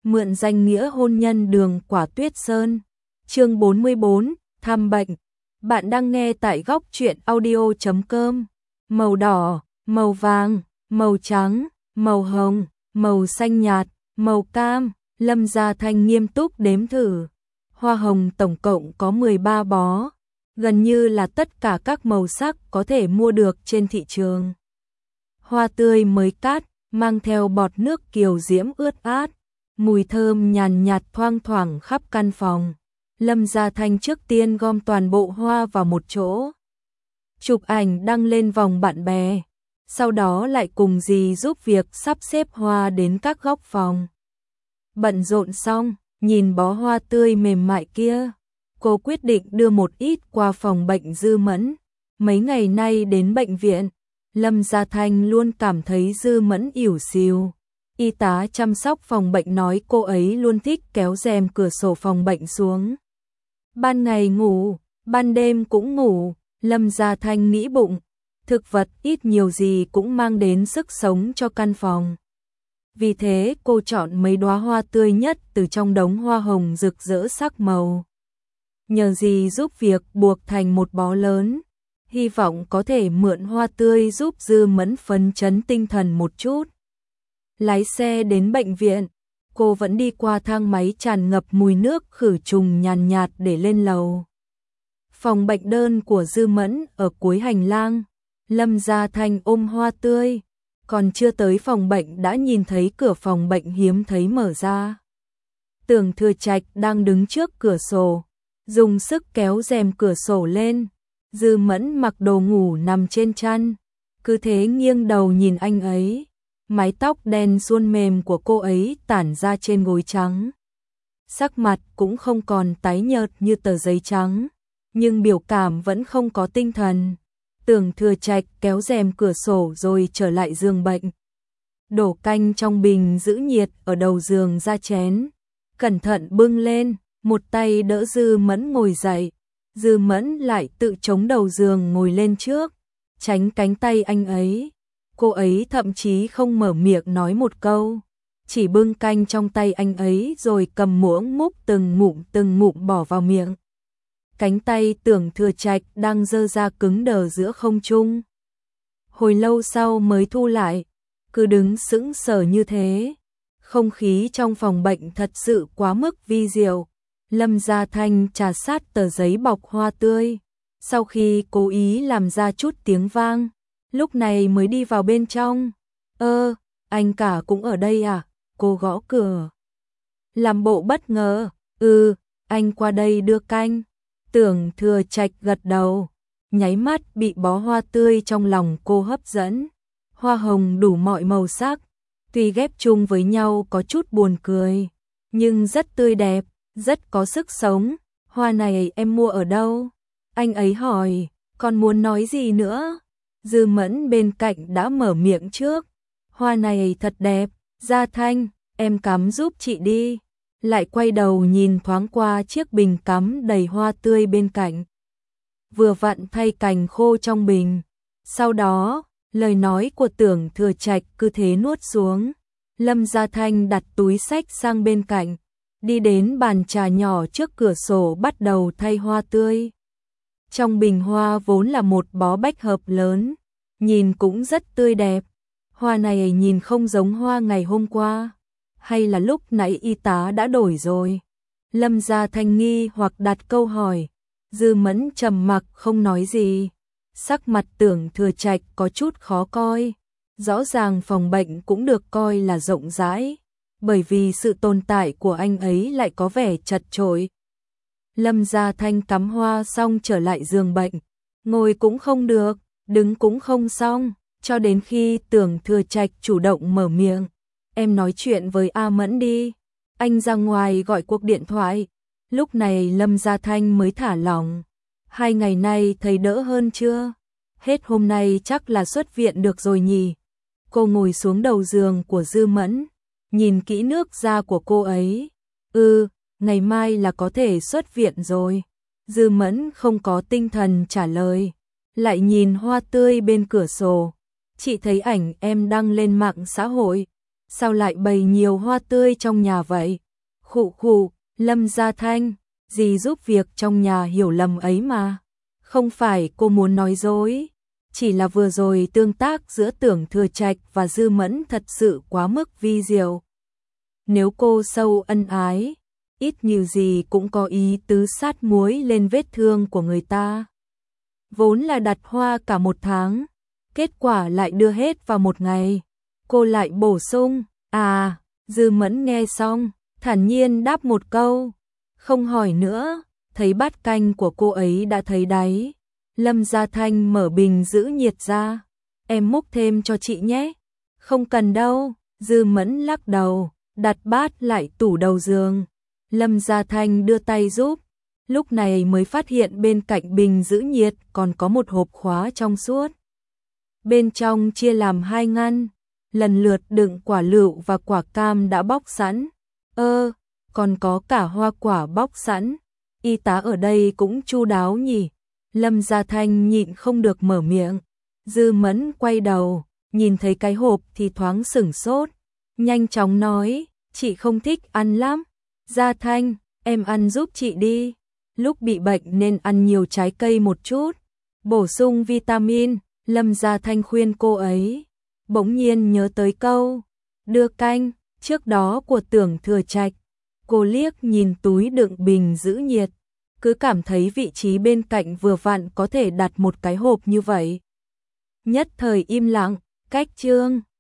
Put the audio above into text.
mượn danh nghĩa hôn nhân Đường Quả Tuyết Sơn. Chương 44, thăm bệnh. Bạn đang nghe tại góc truyện audio.com. Màu đỏ, màu vàng, màu trắng, màu hồng, màu xanh nhạt, màu cam. Lâm Gia Thanh nghiêm túc đếm thử. Hoa hồng tổng cộng có 13 bó, gần như là tất cả các màu sắc có thể mua được trên thị trường. Hoa tươi mới cắt, mang theo bọt nước kiều diễm ướt át, mùi thơm nhàn nhạt thoang thoảng khắp căn phòng. Lâm Gia Thanh trước tiên gom toàn bộ hoa vào một chỗ, chụp ảnh đăng lên vòng bạn bè, sau đó lại cùng dì giúp việc sắp xếp hoa đến các góc phòng. Bận rộn xong, nhìn bó hoa tươi mềm mại kia, cô quyết định đưa một ít qua phòng bệnh Dư Mẫn. Mấy ngày nay đến bệnh viện, Lâm Gia Thanh luôn cảm thấy Dư Mẫn ỉu xìu. Y tá chăm sóc phòng bệnh nói cô ấy luôn thích kéo rèm cửa sổ phòng bệnh xuống. Ban ngày ngủ, ban đêm cũng ngủ. Lâm Gia Thanh nghĩ bụng, thực vật ít nhiều gì cũng mang đến sức sống cho căn phòng. Vì thế cô chọn mấy đóa hoa tươi nhất từ trong đống hoa hồng rực rỡ sắc màu. Nhờ dì giúp việc buộc thành một bó lớn, hy vọng có thể mượn hoa tươi giúp Dư Mẫn phấn chấn tinh thần một chút. Lái xe đến bệnh viện, cô vẫn đi qua thang máy tràn ngập mùi nước khử trùng nhàn nhạt để lên lầu. Phòng bệnh đơn của Dư Mẫn ở cuối hành lang. Lâm Gia Thanh ôm hoa tươi, còn chưa tới phòng bệnh đã nhìn thấy cửa phòng bệnh hiếm thấy mở ra. Tưởng Thừa Trạch đang đứng trước cửa sổ, dùng sức kéo rèm cửa sổ lên. Dư Mẫn mặc đồ ngủ nằm trên chăn, cứ thế nghiêng đầu nhìn anh ấy. Mái tóc đen suôn mềm của cô ấy tản ra trên gối trắng. Sắc mặt cũng không còn tái nhợt như tờ giấy trắng, nhưng biểu cảm vẫn không có tinh thần. Tưởng Thừa Trạch kéo rèm cửa sổ rồi trở lại giường bệnh. Đổ canh trong bình giữ nhiệt ở đầu giường ra chén, cẩn thận bưng lên, một tay đỡ Dư Mẫn ngồi dậy. Dư Mẫn lại tự chống đầu giường ngồi lên trước, tránh cánh tay anh ấy. Cô ấy thậm chí không mở miệng nói một câu, chỉ bưng canh trong tay anh ấy rồi cầm muỗng múc từng ngụm bỏ vào miệng. Cánh tay Tưởng Thừa Trạch đang giơ ra cứng đờ giữa không trung. Hồi lâu sau mới thu lại, cứ đứng sững sờ như thế. Không khí trong phòng bệnh thật sự quá mức vi diệu. Lâm Gia Thanh trà sát tờ giấy bọc hoa tươi, sau khi cố ý làm ra chút tiếng vang, lúc này mới đi vào bên trong. Anh cả cũng ở đây à? Cô gõ cửa, làm bộ bất ngờ. Anh qua đây đưa canh. Tưởng Thừa Trạch gật đầu, nháy mắt bị bó hoa tươi trong lòng cô hấp dẫn. Hoa hồng đủ mọi màu sắc, tuy ghép chung với nhau có chút buồn cười, nhưng rất tươi đẹp, rất có sức sống. Hoa này em mua ở đâu? Anh ấy hỏi, còn muốn nói gì nữa? Dư Mẫn bên cạnh đã mở miệng trước. Hoa này thật đẹp, Gia Thanh, em cắm giúp chị đi. Lại quay đầu nhìn thoáng qua chiếc bình cắm đầy hoa tươi bên cạnh. Vừa vặn thay cành khô trong bình. Sau đó, lời nói của Tưởng Thừa Trạch cứ thế nuốt xuống. Lâm Gia Thanh đặt túi xách sang bên cạnh, đi đến bàn trà nhỏ trước cửa sổ bắt đầu thay hoa tươi. Trong bình hoa vốn là một bó bách hợp lớn, nhìn cũng rất tươi đẹp. Hoa này nhìn không giống hoa ngày hôm qua, hay là lúc nãy y tá đã đổi rồi? Lâm Gia Thanh nghi hoặc đặt câu hỏi. Dư Mẫn trầm mặc không nói gì. Sắc mặt Tưởng Thừa Trạch có chút khó coi. Rõ ràng phòng bệnh cũng được coi là rộng rãi, bởi vì sự tồn tại của anh ấy lại có vẻ chật chội. Lâm Gia Thanh cắm hoa xong trở lại giường bệnh, ngồi cũng không được, đứng cũng không xong, cho đến khi Tưởng Thừa Trạch chủ động mở miệng. Em nói chuyện với A Mẫn đi. Anh ra ngoài gọi cuộc điện thoại. Lúc này Lâm Gia Thanh mới thả lỏng. 2 ngày nay thấy đỡ hơn chưa? Hết hôm nay chắc là xuất viện được rồi nhỉ? Cô ngồi xuống đầu giường của Dư Mẫn, nhìn kỹ nước da của cô ấy. Ngày mai là có thể xuất viện rồi. Dư Mẫn không có tinh thần trả lời, lại nhìn hoa tươi bên cửa sổ. Chị thấy ảnh em đăng lên mạng xã hội, sao lại bày nhiều hoa tươi trong nhà vậy? Khụ khụ, Lâm Gia Thanh, dì giúp việc trong nhà hiểu lầm ấy mà. Không phải cô muốn nói dối, chỉ là vừa rồi tương tác giữa Tưởng Thừa Trạch và Dư Mẫn thật sự quá mức vi diệu. Nếu cô sâu ân ái, ít nhiều gì cũng có ý tứ sát muối lên vết thương của người ta. Vốn là đặt hoa cả một tháng, kết quả lại đưa hết vào một ngày. Cô lại bổ sung, Dư Mẫn nghe xong, thản nhiên đáp một câu, không hỏi nữa, thấy bát canh của cô ấy đã thấy đáy. Lâm Gia Thanh mở bình giữ nhiệt ra, em múc thêm cho chị nhé. Không cần đâu, Dư Mẫn lắc đầu, đặt bát lại tủ đầu giường. Lâm Gia Thanh đưa tay giúp, lúc này mới phát hiện bên cạnh bình giữ nhiệt còn có một hộp khóa trong suốt. Bên trong chia làm 2 ngăn, lần lượt đựng quả lựu và quả cam đã bóc sẵn. Còn có cả hoa quả bóc sẵn. Y tá ở đây cũng chu đáo nhỉ. Lâm Gia Thanh nhịn không được mở miệng. Dư Mẫn quay đầu, nhìn thấy cái hộp thì thoáng sửng sốt. Nhanh chóng nói, chị không thích ăn lắm. Gia Thanh, em ăn giúp chị đi. Lúc bị bệnh nên ăn nhiều trái cây một chút, bổ sung vitamin. Lâm Gia Thanh khuyên cô ấy. Bỗng nhiên nhớ tới câu đưa canh trước đó của Tưởng Thừa Trạch. Cô liếc nhìn túi đựng bình giữ nhiệt, cứ cảm thấy vị trí bên cạnh vừa vặn có thể đặt một cái hộp như vậy. Nhất thời im lặng, cách chương